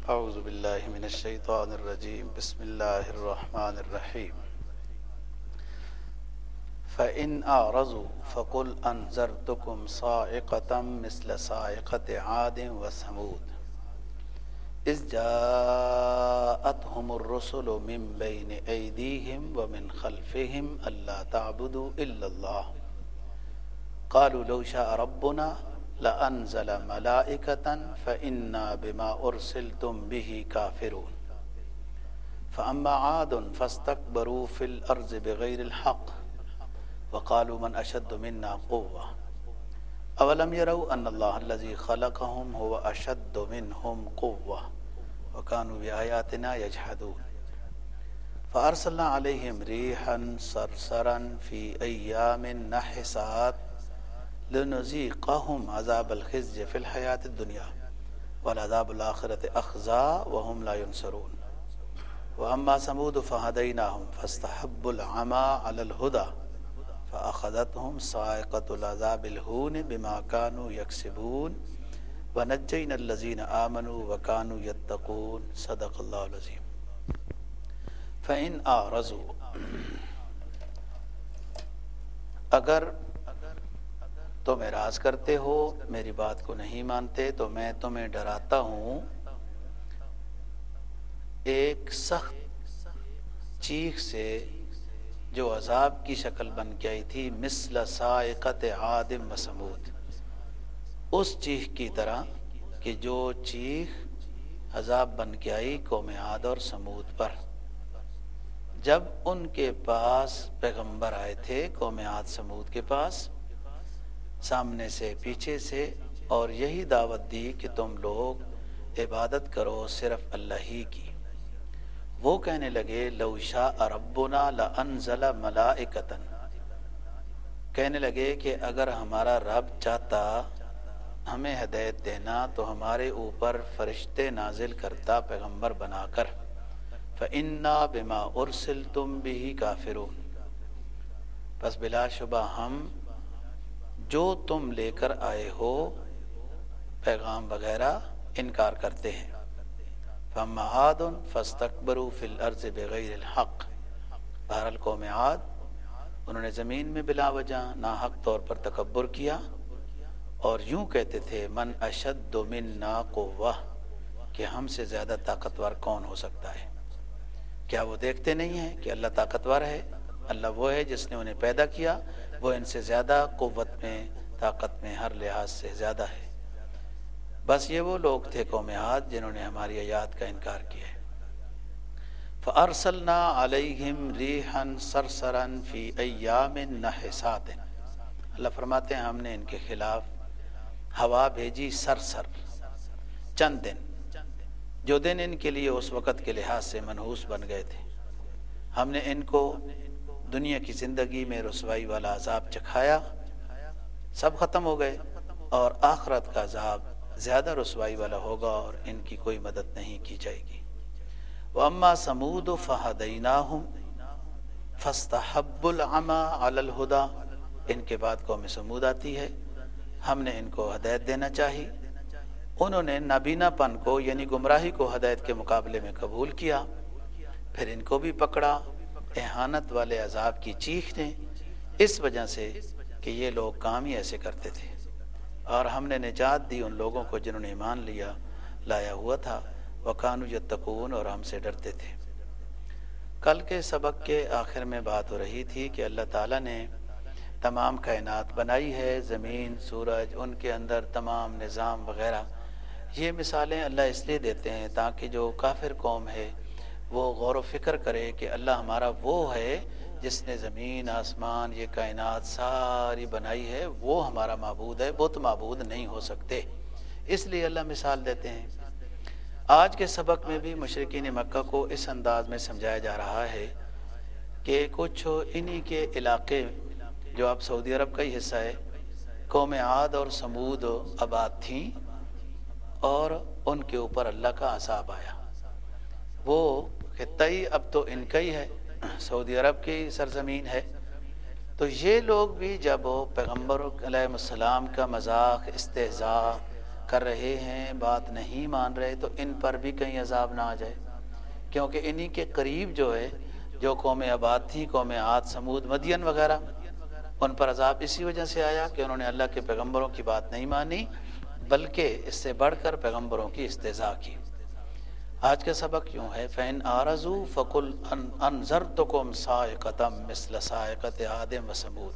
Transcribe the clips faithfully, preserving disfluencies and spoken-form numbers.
اعوذ باللہ من الشیطان الرجیم بسم اللہ الرحمن الرحیم فَإِنْ أَعْرَضُوا فَقُلْ أَنذَرْتُكُمْ صَاعِقَةً مِثْلَ صَاعِقَةِ عَادٍ وَثَمُودَ إِذْ جَاءَتْهُمُ الرُّسُلُ مِنْ بَيْنِ أَيْدِيهِمْ وَمِنْ خَلْفِهِمْ أَلَّا تَعْبُدُوا إِلَّا اللَّهَ قَالُوا لَوْ شَاءَ رَبُّنَا لَأَنزَلَ مَلَائِكَةً فَإِنَّا بِمَا أُرْسِلْتُمْ بِهِ كَافِرُونَ فَأَمَّا عَادٌ فَاسْتَكْبَرُوا فِي الْأَرْضِ بِغَيْرِ الْحَقِّ وَقَالُوا مَنْ أَشَدُّ مِنَّا قُوَّةً أَوَلَمْ يَرَوْا أَنَّ اللَّهَ الَّذِي خَلَقَهُمْ هُوَ أَشَدُّ مِنْهُمْ قُوَّةً وَكَانُوا بِآيَاتِنَا يَجْحَدُونَ فَأَرْسَلْنَا عَلَيْهِمْ رِيحًا صَرْصَرًا فِي أَيَّامٍ نَحِسَاتٍ لِنُذِيقَهُمْ عَذَابَ الْخِزْيِ فِي الْحَيَاةِ الدُّنْيَا وَالْعَذَابُ الْآخِرَةِ أَخْزَىٰ وَهُمْ لَا يُنصَرُونَ وَأَمَّا ثَمُودُ فَهَدَيْنَاهُمْ فَاسْتَحَبُّوا الْعَمَىٰ عَلَى الْهُدَىٰ فَأَخَذَتْهُمْ صَاعِقَةُ الْعَذَابِ الْهُونِ بِمَا كَانُوا يَكْسِبُونَ وَنَجَّيْنَا الَّذِينَ آمَنُوا وَكَانُوا يَتَّقُونَ صدق اللہ العظیم. فَإِنْ أَعْرَضُوا اگر تم اعراض کرتے ہو، میری بات کو نہیں مانتے، تو میں تمہیں ڈراتا ہوں ایک سخت چیخ سے جو عذاب کی شکل بن کے آئی تھی، مثل صاعقۃ عاد و ثمود، اس چیخ کی طرح کہ جو چیخ عذاب بن کے آئی قوم عاد اور ثمود پر جب ان کے پاس پیغمبر آئے تھے، قوم عاد ثمود کے پاس، سامنے سے پیچھے سے، اور یہی دعوت دی کہ تم لوگ عبادت کرو صرف اللہ ہی کی. وہ کہنے لگے لو شاء ربنا لانزل ملائکۃ، کہنے لگے کہ اگر ہمارا رب چاہتا ہمیں ہدایت دینا تو ہمارے اوپر فرشتے نازل کرتا پیغمبر بنا کر. فإنا بما ارسلتم به کافرون، پس بلا شبہ ہم جو تم لے کر آئے ہو پیغام وغیرہ انکار کرتے ہیں. فَأَمَّا عَادٌ فَاسْتَكْبَرُوا فِي الْأَرْضِ بِغَيْرِ الْحَقِّ، بہرحال قوم عاد انہوں نے زمین میں بلا وجہ ناحق طور پر تکبر کیا اور یوں کہتے تھے من اشد منا قوہ، کہ ہم سے زیادہ طاقتور کون ہو سکتا ہے. کیا وہ دیکھتے نہیں ہیں کہ اللہ طاقتور ہے؟ اللہ وہ ہے جس نے انہیں پیدا کیا، وہ ان سے زیادہ قوت میں، طاقت میں، ہر لحاظ سے زیادہ ہے. بس یہ وہ لوگ تھے قوم عاد جنہوں نے ہماری آیات کا انکار کیا ہے. فَأَرْسَلْنَا عَلَيْهِمْ رِيحًا صَرْصَرًا فِي أَيَّامٍ نَحِسَاتٍ، اللہ فرماتے ہیں ہم نے ان کے خلاف ہوا بھیجی سرسر، چند دن، جو دن ان کے لیے اس وقت کے لحاظ سے منحوس بن گئے تھے. ہم نے ان کو دنیا کی زندگی میں رسوائی والا عذاب چکھایا، سب ختم ہو گئے، اور آخرت کا عذاب زیادہ رسوائی والا ہوگا اور ان کی کوئی مدد نہیں کی جائے گی. وَأَمَّا ثَمُودُ فَهَدَيْنَاهُمْ فَاسْتَحَبُّوا الْعَمَىٰ عَلَى الْهُدَىٰ، ان کے بعد قوم ثمود آتی ہے. ہم نے ان کو ہدایت دینا چاہی، انہوں نے نابینا پن کو یعنی گمراہی کو ہدایت کے مقابلے میں قبول کیا، پھر ان کو بھی پکڑا اہانت والے عذاب کی چیخ نے، اس وجہ سے کہ یہ لوگ کام ہی ایسے کرتے تھے. اور ہم نے نجات دی ان لوگوں کو جنہوں نے ایمان لیا لایا ہوا تھا، وَكَانُوا يَتَّقُونَ، اور ہم سے ڈرتے تھے. کل کے سبق کے آخر میں بات ہو رہی تھی کہ اللہ تعالیٰ نے تمام کائنات بنائی ہے، زمین، سورج، ان کے اندر تمام نظام وغیرہ. یہ مثالیں اللہ اس لیے دیتے ہیں تاکہ جو کافر قوم ہے وہ غور و فکر کرے کہ اللہ ہمارا وہ ہے جس نے زمین، آسمان، یہ کائنات ساری بنائی ہے، وہ ہمارا معبود ہے، بت معبود نہیں ہو سکتے. اس لیے اللہ مثال دیتے ہیں. آج کے سبق میں بھی مشرکین مکہ کو اس انداز میں سمجھایا جا رہا ہے کہ کچھ انہی کے علاقے جو اب سعودی عرب کا ہی حصہ ہے، قوم عاد اور ثمود آباد تھیں اور ان کے اوپر اللہ کا عذاب آیا. وہ خطہ ہی اب تو ان کا ہی ہے، سعودی عرب کی سرزمین ہے. تو یہ لوگ بھی جب پیغمبر علیہ السلام کا مذاق، استہزاء کر رہے ہیں، بات نہیں مان رہے، تو ان پر بھی کہیں عذاب نہ آ جائے، کیونکہ انہی کے قریب جو ہے جو قوم آباد تھی، قوم عاد، سمود، مدین وغیرہ، ان پر عذاب اسی وجہ سے آیا کہ انہوں نے اللہ کے پیغمبروں کی بات نہیں مانی، بلکہ اس سے بڑھ کر پیغمبروں کی استہزاء کی۔ آج کا سبق یوں ہے، فَإِنْ أَعْرَضُوا فَقُلْ أَنذَرْتُكُمْ صَاعِقَةً مِثْلَ صَاعِقَةِ عَادٍ وَثَمُودَ۔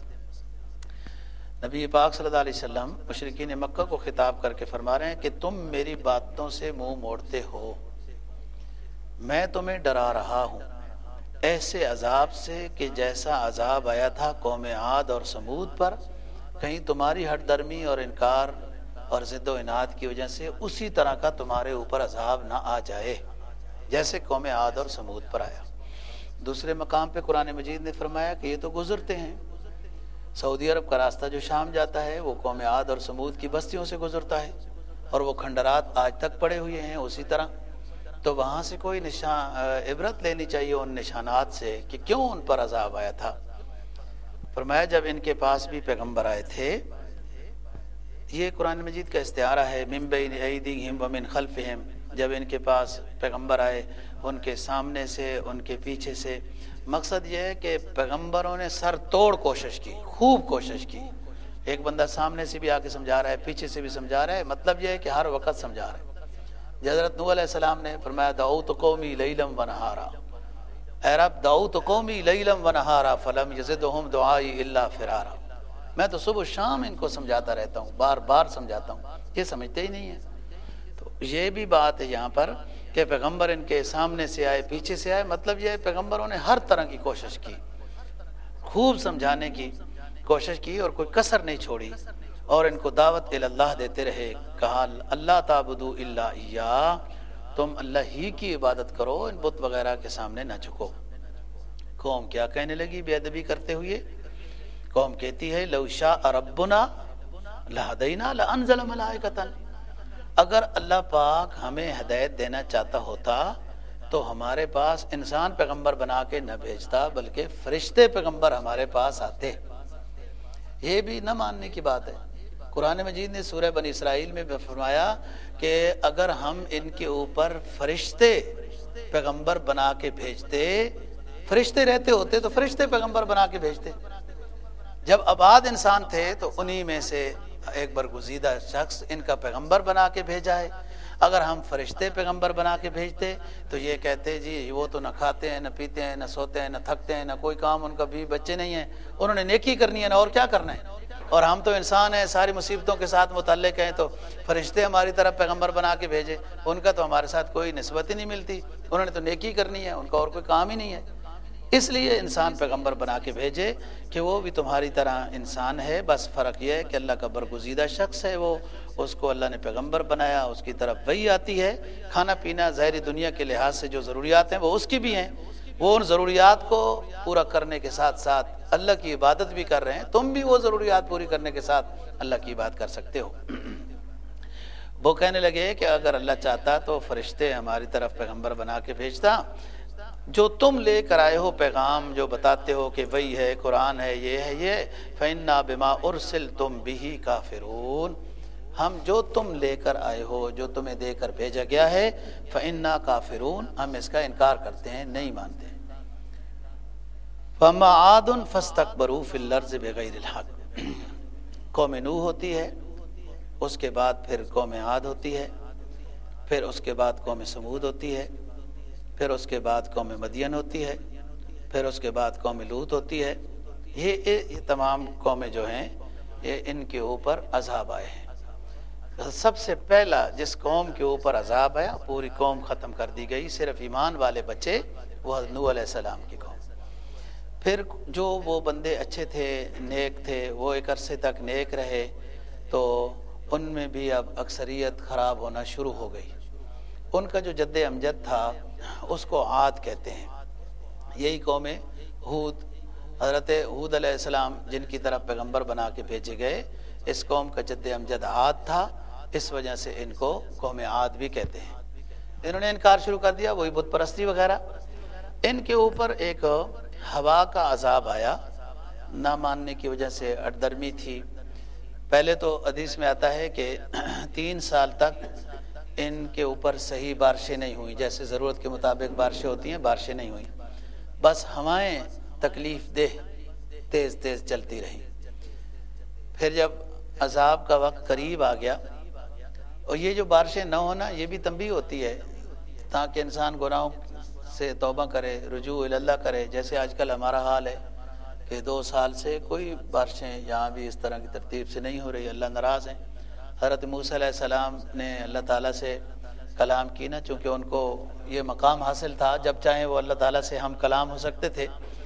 نبی پاک صلی اللہ علیہ وسلم مشرکین مکہ کو خطاب کر کے فرما رہے ہیں کہ تم میری باتوں سے منہ موڑتے ہو، میں تمہیں ڈرا رہا ہوں ایسے عذاب سے کہ جیسا عذاب آیا تھا قوم عاد اور سمود پر، کہیں تمہاری ہٹ درمی اور انکار اور ضد و عناد کی وجہ سے اسی طرح کا تمہارے اوپر عذاب نہ آ جائے جیسے قوم عاد اور سمود پر آیا۔ دوسرے مقام پہ قرآن مجید نے فرمایا کہ یہ تو گزرتے ہیں، سعودی عرب کا راستہ جو شام جاتا ہے وہ قوم عاد اور سمود کی بستیوں سے گزرتا ہے، اور وہ کھنڈرات آج تک پڑے ہوئے ہیں اسی طرح، تو وہاں سے کوئی نشان عبرت لینی چاہیے ان نشانات سے کہ کیوں ان پر عذاب آیا تھا۔ فرمایا جب ان کے پاس بھی پیغمبر آئے تھے، یہ قرآن مجید کا استعارہ ہے، من بین ایدیہم ومن خلفہم، جب ان کے پاس پیغمبر آئے ان کے سامنے سے ان کے پیچھے سے، مقصد یہ ہے کہ پیغمبروں نے سر توڑ کوشش کی، خوب کوشش کی، ایک بندہ سامنے سے بھی آ کے سمجھا رہا ہے، پیچھے سے بھی سمجھا رہا ہے، مطلب یہ ہے کہ ہر وقت سمجھا رہا ہے۔ حضرت نوح علیہ السلام نے فرمایا دعوت قومی لیلا ونہارا، اے رب دعوت قومی لیلا ونہارا فلم یزدہم دعائی الا فرارا، میں تو صبح شام ان کو سمجھاتا رہتا ہوں، بار بار سمجھاتا ہوں، یہ سمجھتے ہی نہیں ہیں۔ تو یہ بھی بات ہے یہاں پر کہ پیغمبر ان کے سامنے سے آئے، پیچھے سے آئے، مطلب یہ ہے پیغمبروں نے ہر طرح کی کوشش کی، خوب سمجھانے کی کوشش کی اور کوئی کسر نہیں چھوڑی، اور ان کو دعوت اللہ دیتے رہے، کہا اللہ تعبدوا الا ایاہ، تم اللہ ہی کی عبادت کرو، ان بت وغیرہ کے سامنے نہ جھکو۔ قوم کیا کہنے لگی بے ادبی کرتے ہوئے؟ قوم کہتی ہے لو شاء ربنا لہدینا لانزل ملائکۃ، اگر اللہ پاک ہمیں ہدایت دینا چاہتا ہوتا تو ہمارے پاس انسان پیغمبر بنا کے نہ بھیجتا، بلکہ فرشتے پیغمبر ہمارے پاس آتے۔ یہ بھی نہ ماننے کی بات ہے۔ قرآن مجید نے سورہ بنی اسرائیل میں فرمایا کہ اگر ہم ان کے اوپر فرشتے پیغمبر بنا کے بھیجتے، فرشتے رہتے ہوتے تو فرشتے پیغمبر بنا کے بھیجتے، جب آباد انسان تھے تو انہی میں سے ایک برگزیدہ شخص ان کا پیغمبر بنا کے بھیجا ہے۔ اگر ہم فرشتے پیغمبر بنا کے بھیجتے تو یہ کہتے جی وہ تو نہ کھاتے ہیں، نہ پیتے ہیں، نہ سوتے ہیں، نہ تھکتے ہیں، نہ کوئی کام ان کا بھی بچے نہیں ہیں، انہوں نے نیکی کرنی ہے نہ اور کیا کرنا ہے، اور ہم تو انسان ہیں، ساری مصیبتوں کے ساتھ متعلق ہیں، تو فرشتے ہماری طرف پیغمبر بنا کے بھیجے، ان کا تو ہمارے ساتھ کوئی نسبت ہی نہیں ملتی، انہوں نے تو نیکی کرنی ہے، ان کا اور کوئی کام ہی نہیں ہے، اس لیے انسان پیغمبر بنا کے بھیجے کہ وہ بھی تمہاری طرح انسان ہے، بس فرق یہ ہے کہ اللہ کا برگزیدہ شخص ہے، وہ اس کو اللہ نے پیغمبر بنایا، اس کی طرف وحی آتی ہے، کھانا پینا ظاہری دنیا کے لحاظ سے جو ضروریات ہیں وہ اس کی بھی ہیں، وہ ان ضروریات کو پورا کرنے کے ساتھ ساتھ اللہ کی عبادت بھی کر رہے ہیں، تم بھی وہ ضروریات پوری کرنے کے ساتھ اللہ کی عبادت کر سکتے ہو۔ وہ کہنے لگے کہ اگر اللہ چاہتا تو فرشتے ہماری طرف پیغمبر بنا کے بھیجتا، جو تم لے کر آئے ہو پیغام، جو بتاتے ہو کہ وہی ہے، قرآن ہے، یہ ہے یہ، فَإِنَّا بِمَا أُرْسِلْتُمْ بِهِ كَافِرُونَ، ہم جو تم لے کر آئے ہو، جو تمہیں دے کر بھیجا گیا ہے، فَإِنَّا كَافِرُونَ، ہم اس کا انکار کرتے ہیں، نہیں مانتے۔ فَأَمَّا عَادٌ فَاسْتَكْبَرُوا فِي الْأَرْضِ بِغَيْرِ الْحَقِّ، قوم نوح ہوتی ہے، اس کے بعد پھر قوم عاد ہوتی ہے، پھر اس کے بعد قوم سمود ہوتی ہے، پھر اس کے بعد قوم مدین ہوتی ہے، پھر اس کے بعد قوم لوط ہوتی ہے، یہ یہ تمام قومیں جو ہیں یہ ان کے اوپر عذاب آئے ہیں۔ سب سے پہلا جس قوم کے اوپر عذاب آیا پوری قوم ختم کر دی گئی، صرف ایمان والے بچے، وہ نوح علیہ السلام کی قوم۔ پھر جو وہ بندے اچھے تھے، نیک تھے، وہ ایک عرصے تک نیک رہے، تو ان میں بھی اب اکثریت خراب ہونا شروع ہو گئی۔ ان کا جو جد امجد تھا اس کو عاد کہتے ہیں، یہی قوم ہود، حضرت ہود علیہ السلام جن کی طرف پیغمبر بنا کے بھیجے گئے، اس قوم کا جد امجد عاد تھا، اس وجہ سے ان کو قوم عاد بھی کہتے ہیں۔ انہوں نے انکار شروع کر دیا، وہی بت پرستی وغیرہ۔ ان کے اوپر ایک ہوا کا عذاب آیا، نہ ماننے کی وجہ سے اٹ درمی تھی، پہلے تو حدیث میں آتا ہے کہ تین سال تک ان کے اوپر صحیح بارشیں نہیں ہوئیں، جیسے ضرورت کے مطابق بارشیں ہوتی ہیں بارشیں نہیں ہوئیں، بس ہوائیں تکلیف دہ تیز تیز چلتی رہیں۔ پھر جب عذاب کا وقت قریب آ گیا، اور یہ جو بارشیں نہ ہونا یہ بھی تنبیہ ہوتی ہے تاکہ انسان گناہوں سے توبہ کرے، رجوع اللہ کرے، جیسے آج کل ہمارا حال ہے کہ دو سال سے کوئی بارشیں یہاں بھی اس طرح کی ترتیب سے نہیں ہو رہی، اللہ ناراض ہیں۔ حضرت موسیٰ علیہ السلام نے اللہ تعالیٰ سے کلام کی نا، چونکہ ان کو یہ مقام حاصل تھا جب چاہیں وہ اللہ تعالیٰ سے ہم کلام ہو سکتے تھے،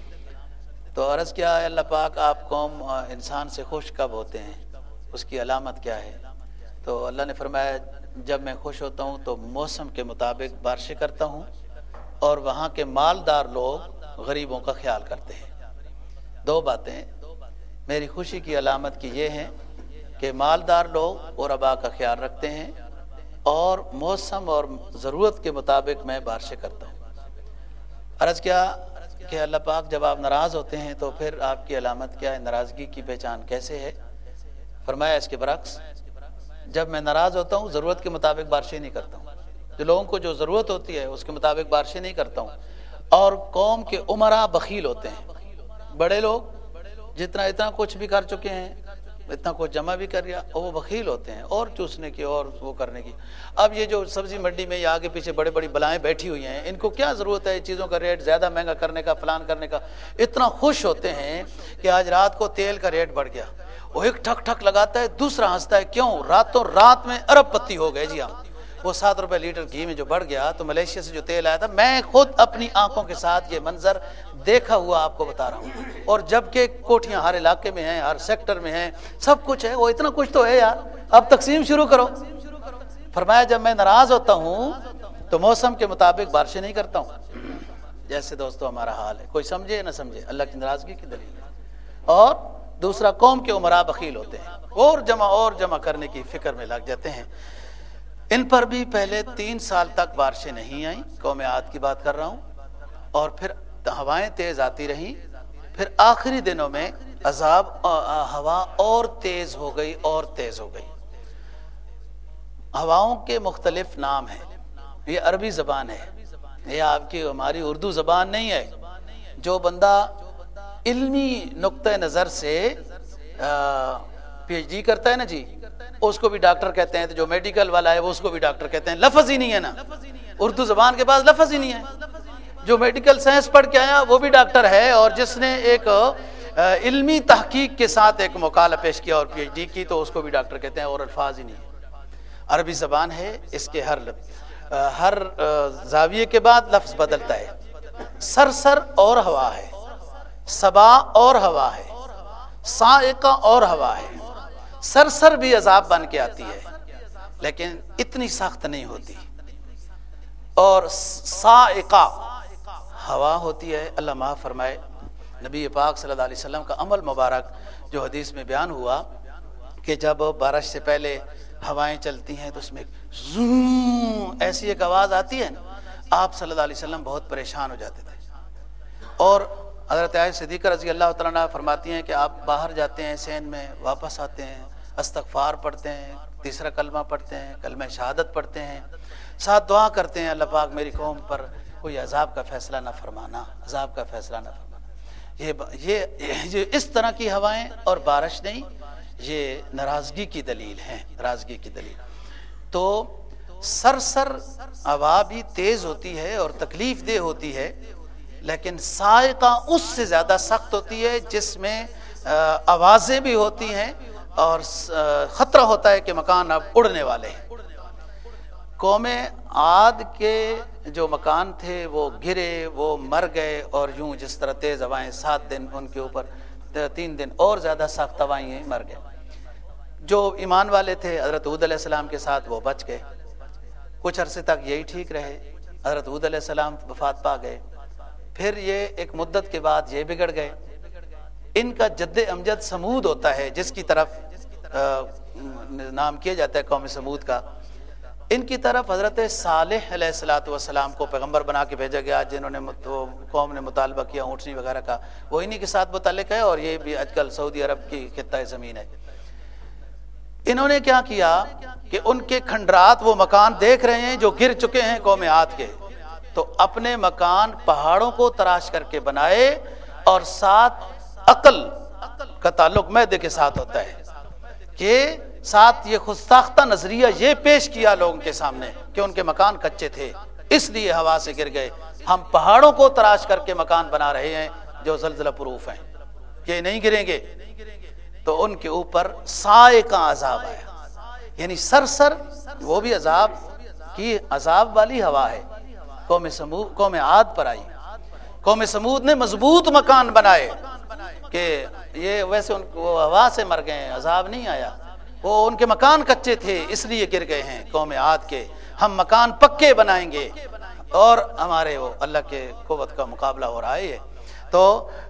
تو عرض کیا ہے اللہ پاک آپ قوم انسان سے خوش کب ہوتے ہیں، اس کی علامت کیا ہے؟ تو اللہ نے فرمایا جب میں خوش ہوتا ہوں تو موسم کے مطابق بارشیں کرتا ہوں، اور وہاں کے مالدار لوگ غریبوں کا خیال کرتے ہیں۔ دو باتیں میری خوشی کی علامت کی یہ ہیں کہ مالدار لوگ غرباء کا خیال رکھتے ہیں، اور موسم اور ضرورت کے مطابق میں بارشیں کرتا ہوں۔ عرض کیا کہ اللہ پاک جب آپ ناراض ہوتے ہیں تو پھر آپ کی علامت کیا ہے، ناراضگی کی پہچان کیسے ہے؟ فرمایا اس کے برعکس، جب میں ناراض ہوتا ہوں ضرورت کے مطابق بارشیں نہیں کرتا ہوں، جو لوگوں کو جو ضرورت ہوتی ہے اس کے مطابق بارشیں نہیں کرتا ہوں، اور قوم کے عمرا بخیل ہوتے ہیں، بڑے لوگ جتنا اتنا کچھ بھی کر چکے ہیں، اتنا کچھ جمع بھی کر گیا، اور وہ بخیل ہوتے ہیں اور چوسنے کی اور وہ کرنے کی۔ اب یہ جو سبزی منڈی میں یہ آگے پیچھے بڑے بڑی بلائیں بیٹھی ہوئی ہیں، ان کو کیا ضرورت ہے چیزوں کا ریٹ زیادہ مہنگا کرنے کا، فلان کرنے کا؟ اتنا خوش ہوتے ہیں کہ آج رات کو تیل کا ریٹ بڑھ گیا، وہ ایک ٹھک ٹھک لگاتا ہے، دوسرا ہنستا ہے، کیوں؟ راتوں رات میں ارب پتی ہو گئے جی ہم، وہ سات روپے لیٹر گھی میں جو بڑھ گیا، تو ملیشیا سے جو تیل آیا تھا، میں خود اپنی آنکھوں کے ساتھ یہ منظر دیکھا ہوا آپ کو بتا رہا ہوں، اور جبکہ کوٹھیاں ہر علاقے میں ہیں، ہر سیکٹر میں ہیں، سب کچھ ہے، وہ اتنا کچھ تو ہے یار، اب تقسیم شروع کرو۔ فرمایا جب میں ناراض ہوتا ہوں تو موسم کے مطابق بارشیں نہیں کرتا ہوں، جیسے دوستو ہمارا حال ہے، کوئی سمجھے نہ سمجھے اللہ کی ناراضگی کی دلیل ہے۔ اور دوسرا قوم کے عمراء بخیل ہوتے ہیں، اور جمع اور جمع کرنے کی فکر میں لگ جاتے ہیں۔ ان پر بھی پہلے تین سال تک بارشیں نہیں آئیں، قوم عاد کی بات کر رہا ہوں، اور پھر ہوائیں تیز آتی رہیں، پھر آخری دنوں میں عذاب ہوا اور تیز ہو گئی اور تیز ہو گئی۔ ہواؤں کے مختلف نام ہیں، یہ عربی زبان ہے، یہ آپ کی ہماری اردو زبان نہیں ہے۔ جو بندہ علمی نقطہ نظر سے پی ایچ ڈی کرتا ہے نا جی، اس کو بھی ڈاکٹر کہتے ہیں، تو جو میڈیکل والا ہے وہ اس کو بھی ڈاکٹر کہتے ہیں، لفظ ہی نہیں ہے نا، اردو زبان کے پاس لفظ ہی نہیں ہے۔ جو میڈیکل سائنس پڑھ کے آیا وہ بھی ڈاکٹر ہے، اور جس نے ایک علمی تحقیق کے ساتھ ایک مقالہ پیش کیا اور پی ایچ ڈی کی، تو اس کو بھی ڈاکٹر کہتے ہیں، اور الفاظ ہی نہیں ہے۔ عربی زبان ہے، اس کے ہر ہر زاویے کے بعد لفظ بدلتا ہے۔ سرسر اور ہوا ہے، صبا اور ہوا ہے، صاعقہ اور ہوا ہے۔ سرسر بھی عذاب بن کے آتی ہے لیکن اتنی سخت نہیں ہوتی، اور صاعقہ ہوا ہوتی ہے۔ اللہ معاف فرمائے، نبی پاک صلی اللہ علیہ وسلم کا عمل مبارک جو حدیث میں بیان ہوا کہ جب بارش سے پہلے ہوائیں چلتی ہیں تو اس میں زوں ایسی ایک آواز آتی ہے نا، آپ صلی اللہ علیہ وسلم بہت پریشان ہو جاتے تھے۔ اور حضرت عائشہ صدیقہ رضی اللہ تعالیٰ عنہ فرماتی ہیں کہ آپ باہر جاتے ہیں سین میں، واپس آتے ہیں، استغفار پڑھتے ہیں، تیسرا کلمہ پڑھتے ہیں، کلمہ شہادت پڑھتے ہیں، ساتھ دعا کرتے ہیں، اللہ پاک میری قوم پر کوئی عذاب کا فیصلہ نہ فرمانا، عذاب کا فیصلہ نہ فرمانا۔ یہ یہ یہ اس طرح کی ہوائیں اور بارش نہیں، یہ ناراضگی کی دلیل ہے، ناراضگی کی دلیل۔ تو سرسر ہوا بھی تیز ہوتی ہے اور تکلیف دہ ہوتی ہے، لیکن صاعقہ اس سے زیادہ سخت ہوتی ہے، جس میں آوازیں بھی ہوتی ہیں اور خطرہ ہوتا ہے کہ مکان اب اڑنے والے ہیں۔ قوم عاد کے جو مکان تھے وہ گرے، وہ مر گئے، اور یوں جس طرح تیز ہوائیں سات دن ان کے اوپر، تین دن اور زیادہ سخت ہوائیں مر گئے۔ جو ایمان والے تھے حضرت ہود علیہ السلام کے ساتھ وہ بچ گئے، کچھ عرصے تک یہی ٹھیک رہے، حضرت ہود علیہ السلام وفات پا گئے، پھر یہ ایک مدت کے بعد یہ بگڑ گئے۔ ان کا جد امجد سمود ہوتا ہے، جس کی طرف نام کیا جاتا ہے قوم سمود کا۔ ان کی طرف حضرت صالح علیہ الصلوۃ والسلام کو پیغمبر بنا کے بھیجا گیا، جنہوں نے قوم نے مطالبہ کیا اونٹنی وغیرہ کا، وہ انہی کے ساتھ متعلق ہے، اور یہ بھی آج کل سعودی عرب کی خطہ زمین ہے۔ انہوں نے کیا کیا کہ ان کے کھنڈرات وہ مکان دیکھ رہے ہیں جو گر چکے ہیں قوم عاد کے، تو اپنے مکان پہاڑوں کو تراش کر کے بنائے، اور ساتھ عقل کا تعلق معدے کے ساتھ ہوتا ہے کہ ساتھ یہ خود ساختہ نظریہ یہ پیش کیا لوگوں کے سامنے کہ ان کے مکان کچے تھے اس لیے ہوا سے گر گئے، ہم پہاڑوں کو تراش کر کے مکان بنا رہے ہیں جو زلزلہ پروف ہیں، یہ نہیں گریں گے۔ تو ان کے اوپر صاعقہ عذاب آیا، یعنی سرسر وہ بھی عذاب کی عذاب والی ہوا ہے۔ قوم سمود قوم عاد پر آئی، قوم سمود نے مضبوط مکان بنائے کہ یہ ویسے ان کو ہوا سے مر گئے، عذاب نہیں آیا، وہ ان کے مکان کچے تھے اس لیے گر گئے ہیں۔ قوم عاد کے ہم مکان پکے بنائیں گے، اور ہمارے وہ اللہ کے قوت کا مقابلہ ہو رہا ہے، تو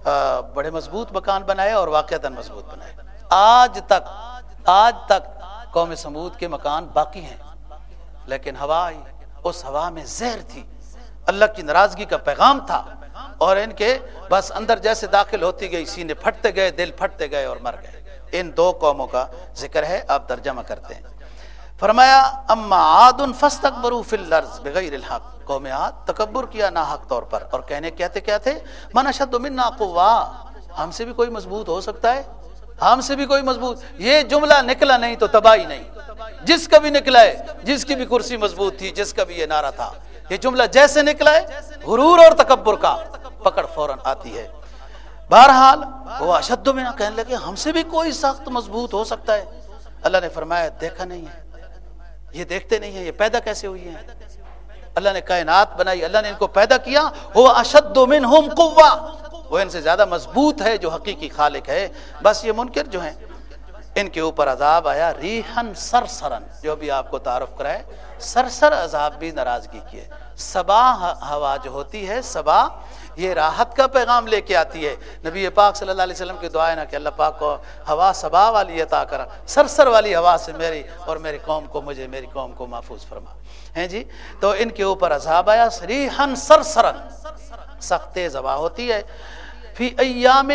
بڑے مضبوط مکان بنائے اور واقعتاً مضبوط بنائے۔ آج تک آج تک قوم سمود کے مکان باقی ہیں، لیکن ہوا آئی، اس ہوا میں زہر تھی، اللہ کی ناراضگی کا پیغام تھا، اور ان کے بس اندر جیسے داخل ہوتی گئی سینے پھٹتے گئے، دل پھٹتے گئے اور مر گئے۔ ان دو قوموں کا ذکر ہے، آپ ترجمہ کرتے ہیں۔ فرمایا اما عاد فاستكبروا في الارض بغیر الحق، قوم عاد تکبر کیا ناحق طور پر، اور کہنے کہتے کیا تھے، من اشد منا قوا، ہم سے بھی کوئی مضبوط ہو سکتا ہے، ہم سے بھی کوئی مضبوط۔ یہ جملہ نکلا نہیں تو تباہی نہیں، جس کا بھی نکلا ہے، جس کی بھی کرسی مضبوط تھی، جس کا بھی یہ نعرہ تھا، یہ جملہ جیسے نکلا ہے غرور اور تکبر کا پکڑ فوراً آتی ہے۔ بہرحال وہ اشد منا کہنے لگے ہم سے بھی کوئی سخت مضبوط ہو سکتا ہے۔ اللہ نے فرمایا دیکھا نہیں ہے، یہ دیکھتے نہیں ہیں، یہ پیدا کیسے ہوئی ہیں؟ اللہ نے کائنات بنائی، اللہ نے ان کو پیدا کیا، هو اشد منهم قوة، وہ ان سے زیادہ مضبوط ہے جو حقیقی خالق ہے۔ بس یہ منکر جو ہیں ان کے اوپر عذاب آیا، ریحن سرسرن، جو بھی آپ کو تعارف کرائے، سرسر عذاب بھی ناراضگی کی ہے۔ صبا ہوا جو ہوتی ہے، صبا یہ راحت کا پیغام لے کے آتی ہے۔ نبی پاک صلی اللہ علیہ وسلم کی دعا ہے نا کہ اللہ پاک کو ہوا صبا والی عطا کرا، سرسر والی ہوا سے میری اور میری قوم کو، مجھے میری قوم کو محفوظ فرما، ہیں جی۔ تو ان کے اوپر عذاب آیا، ریحن سرسرن، سخت تیز ہوا ہوتی ہے، فی ایام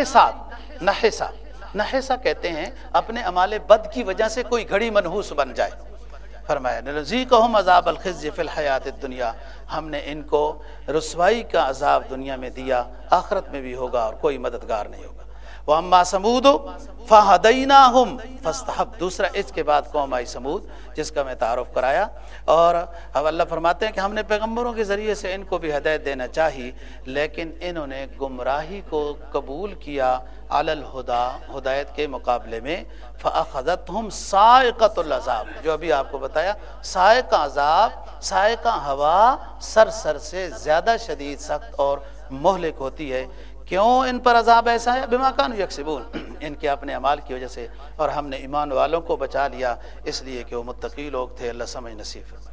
نحسات، نحسا نحسا کہتے ہیں اپنے اعمال بد کی وجہ سے کوئی گھڑی منحوس بن جائے۔ فرمایا نذیقہم عذاب الخزی فی الحیات الدنیا، ہم نے ان کو رسوائی کا عذاب دنیا میں دیا، آخرت میں بھی ہوگا اور کوئی مددگار نہیں ہوگا۔ وَأَمَّا سَمُودُ فَهَدَيْنَاهُمْ فَاسْتَحَبُّ، دوسرا اس کے بعد قوم آئی سمود جس کا میں تعارف کرایا، اور اب اللہ فرماتے ہیں کہ ہم نے پیغمبروں کے ذریعے سے ان کو بھی ہدایت دینا چاہی، لیکن انہوں نے گمراہی کو قبول کیا علی الہدا، ہدایت کے مقابلے میں، فَأَخَذَتْهُمْ صَاعِقَةُ الْعَذَابِ، جو ابھی آپ کو بتایا، صاعقہ عذاب، صاعقہ ہوا سر سر سے زیادہ شدید، سخت اور مہلک ہوتی ہے۔ کیوں ان پر عذاب ایسا ہے؟ بما کانوا یکسبون، ان کے اپنے اعمال کی وجہ سے، اور ہم نے ایمان والوں کو بچا لیا اس لیے کہ وہ متقی لوگ تھے۔ اللہ سمجھ نصیب فرمائے۔